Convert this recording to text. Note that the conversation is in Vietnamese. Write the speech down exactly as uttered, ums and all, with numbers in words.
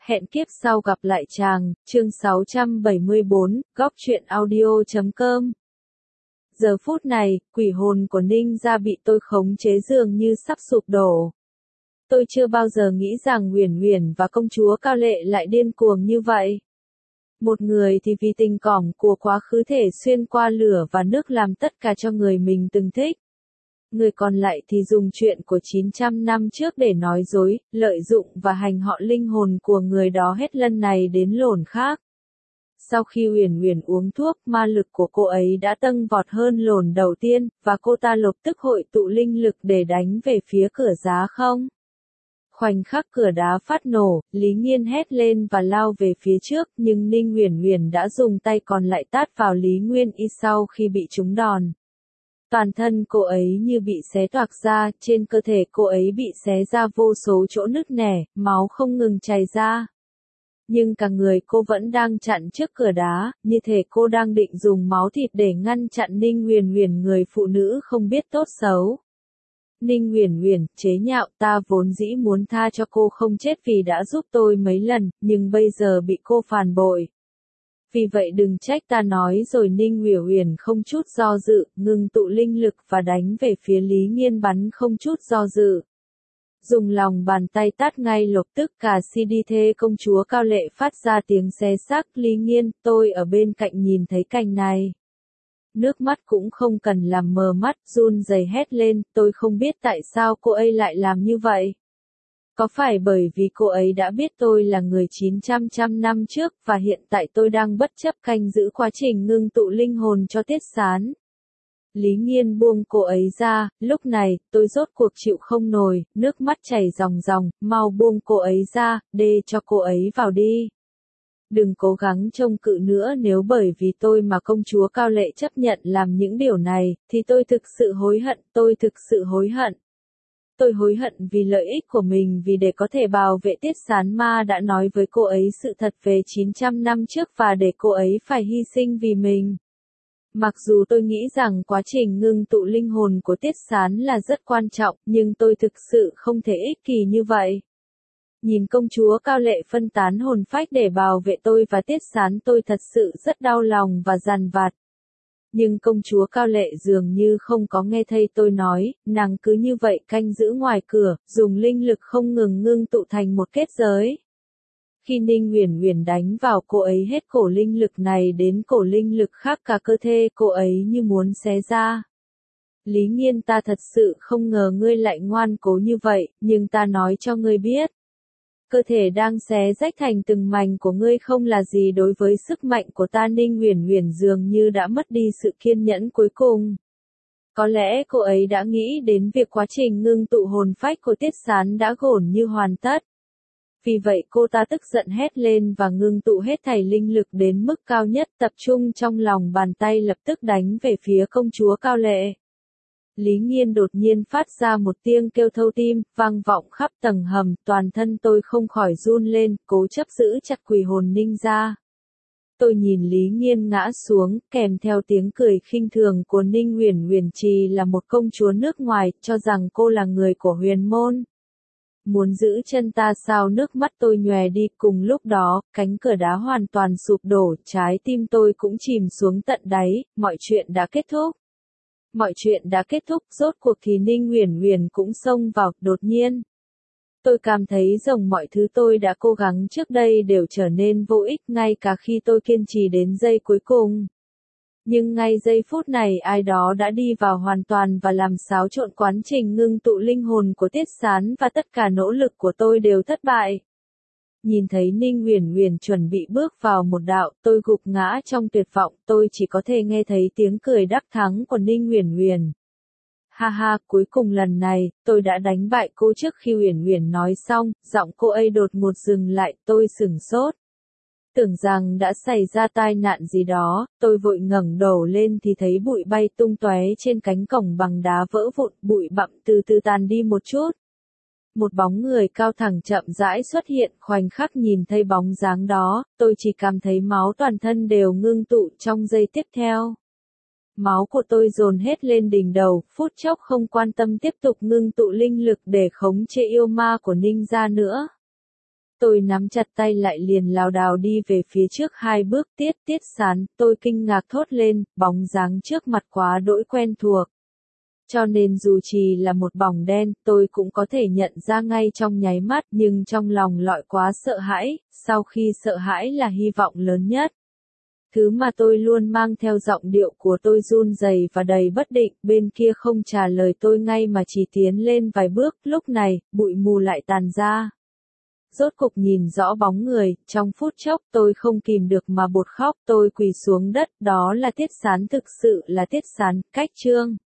Hẹn kiếp sau gặp lại chàng, chương sáu trăm bảy mươi bốn, góc truyện audio chấm com. Giờ phút này, quỷ hồn của Ninh gia bị tôi khống chế dường như sắp sụp đổ. Tôi chưa bao giờ nghĩ rằng Uyển Uyển và công chúa Cao Lệ lại điên cuồng như vậy. Một người thì vì tình cảm của quá khứ thể xuyên qua lửa và nước làm tất cả cho người mình từng thích. Người còn lại thì dùng chuyện của chín trăm năm trước để nói dối, lợi dụng và hành họ linh hồn của người đó hết lần này đến lồn khác. Sau khi Uyển Uyển uống thuốc, ma lực của cô ấy đã tăng vọt hơn lồn đầu tiên, và cô ta lập tức hội tụ linh lực để đánh về phía cửa giá không. Khoảnh khắc cửa đá phát nổ, Lý Nghiên hét lên và lao về phía trước, nhưng Ninh Uyển Uyển đã dùng tay còn lại tát vào Lý Nguyên Y sau khi bị trúng đòn. Toàn thân cô ấy như bị xé toạc ra, trên cơ thể cô ấy bị xé ra vô số chỗ nứt nẻ, máu không ngừng chảy ra. Nhưng cả người cô vẫn đang chặn trước cửa đá, như thể cô đang định dùng máu thịt để ngăn chặn Ninh Uyển Uyển, người phụ nữ không biết tốt xấu. Ninh Uyển Uyển chế nhạo, ta vốn dĩ muốn tha cho cô không chết vì đã giúp tôi mấy lần, nhưng bây giờ bị cô phản bội. Vì vậy đừng trách ta nói rồi. Ninh Uyển Uyển không chút do dự, ngừng tụ linh lực và đánh về phía Lý Nghiên, bắn không chút do dự. Dùng lòng bàn tay tát ngay lập tức, cả si đi thê công chúa Cao Lệ phát ra tiếng xé xác. Lý Nghiên, tôi ở bên cạnh nhìn thấy cảnh này. Nước mắt cũng không cần làm mờ mắt, run rẩy hét lên, tôi không biết tại sao cô ấy lại làm như vậy. Có phải bởi vì cô ấy đã biết tôi là người chín trăm trăm năm trước và hiện tại tôi đang bất chấp canh giữ quá trình ngưng tụ linh hồn cho Tiết Sán? Lý Nghiên buông cô ấy ra, lúc này, tôi rốt cuộc chịu không nổi, nước mắt chảy ròng ròng, mau buông cô ấy ra, đê cho cô ấy vào đi. Đừng cố gắng trông cự nữa, nếu bởi vì tôi mà công chúa Cao Lệ chấp nhận làm những điều này, thì tôi thực sự hối hận, tôi thực sự hối hận. Tôi hối hận vì lợi ích của mình, vì để có thể bảo vệ Tiết Sán, ma đã nói với cô ấy sự thật về chín trăm năm trước và để cô ấy phải hy sinh vì mình. Mặc dù tôi nghĩ rằng quá trình ngưng tụ linh hồn của Tiết Sán là rất quan trọng, nhưng tôi thực sự không thể ích kỷ như vậy. Nhìn công chúa Cao Lệ phân tán hồn phách để bảo vệ tôi và Tiết Sán, tôi thật sự rất đau lòng và dằn vặt. Nhưng công chúa Cao Lệ dường như không có nghe thấy tôi nói, nàng cứ như vậy canh giữ ngoài cửa, dùng linh lực không ngừng ngưng tụ thành một kết giới. Khi Ninh Uyển Uyển đánh vào cô ấy, hết cổ linh lực này đến cổ linh lực khác, cả cơ thể cô ấy như muốn xé ra. Lý Nghiên, ta thật sự không ngờ ngươi lại ngoan cố như vậy, nhưng ta nói cho ngươi biết. Cơ thể đang xé rách thành từng mảnh của ngươi không là gì đối với sức mạnh của ta. Ninh Uyển Uyển dường như đã mất đi sự kiên nhẫn cuối cùng. Có lẽ cô ấy đã nghĩ đến việc quá trình ngưng tụ hồn phách của Tiết Sán đã gần như hoàn tất. Vì vậy cô ta tức giận hét lên và ngưng tụ hết thảy linh lực đến mức cao nhất, tập trung trong lòng bàn tay, lập tức đánh về phía công chúa Cao Lệ. Lý Nghiên đột nhiên phát ra một tiếng kêu thâu tim, vang vọng khắp tầng hầm, toàn thân tôi không khỏi run lên, cố chấp giữ chặt quỷ hồn Ninh gia. Tôi nhìn Lý Nghiên ngã xuống, kèm theo tiếng cười khinh thường của Ninh Uyển Uyển, chỉ là một công chúa nước ngoài, cho rằng cô là người của huyền môn. Muốn giữ chân ta sao? Nước mắt tôi nhòe đi, cùng lúc đó, cánh cửa đá hoàn toàn sụp đổ, trái tim tôi cũng chìm xuống tận đáy, mọi chuyện đã kết thúc. Mọi chuyện đã kết thúc, rốt cuộc thì Ninh Uyển Uyển cũng xông vào, đột nhiên. Tôi cảm thấy rằng mọi thứ tôi đã cố gắng trước đây đều trở nên vô ích, ngay cả khi tôi kiên trì đến giây cuối cùng. Nhưng ngay giây phút này ai đó đã đi vào hoàn toàn và làm xáo trộn quá trình ngưng tụ linh hồn của Tiết Sán, và tất cả nỗ lực của tôi đều thất bại. Nhìn thấy Ninh Uyển Uyển chuẩn bị bước vào một đạo, tôi gục ngã trong tuyệt vọng, tôi chỉ có thể nghe thấy tiếng cười đắc thắng của Ninh Uyển Uyển. Ha ha, cuối cùng lần này, tôi đã đánh bại cô. Trước khi Uyển Uyển nói xong, giọng cô ấy đột ngột dừng lại, tôi sửng sốt. Tưởng rằng đã xảy ra tai nạn gì đó, tôi vội ngẩng đầu lên thì thấy bụi bay tung tóe trên cánh cổng bằng đá vỡ vụn, bụi bặm từ từ tàn đi một chút. Một bóng người cao thẳng chậm rãi xuất hiện, khoảnh khắc nhìn thấy bóng dáng đó, tôi chỉ cảm thấy máu toàn thân đều ngưng tụ trong giây tiếp theo. Máu của tôi dồn hết lên đỉnh đầu, phút chốc không quan tâm tiếp tục ngưng tụ linh lực để khống chế yêu ma của Ninh gia nữa. tôi nắm chặt tay lại liền lảo đảo đi về phía trước hai bước. Tiết Tiết Sán, tôi kinh ngạc thốt lên, bóng dáng trước mặt quá đỗi quen thuộc. Cho nên dù chỉ là một bóng đen, tôi cũng có thể nhận ra ngay trong nháy mắt, nhưng trong lòng lọi quá sợ hãi, sau khi sợ hãi là hy vọng lớn nhất. Thứ mà tôi luôn mang theo giọng điệu của tôi run rẩy và đầy bất định, bên kia không trả lời tôi ngay mà chỉ tiến lên vài bước. Lúc này, bụi mù lại tàn ra. Rốt cục nhìn rõ bóng người, trong phút chốc tôi không kìm được mà bật khóc, tôi quỳ xuống đất, đó là Tiết Sán, thực sự là Tiết Sán, cách Trương.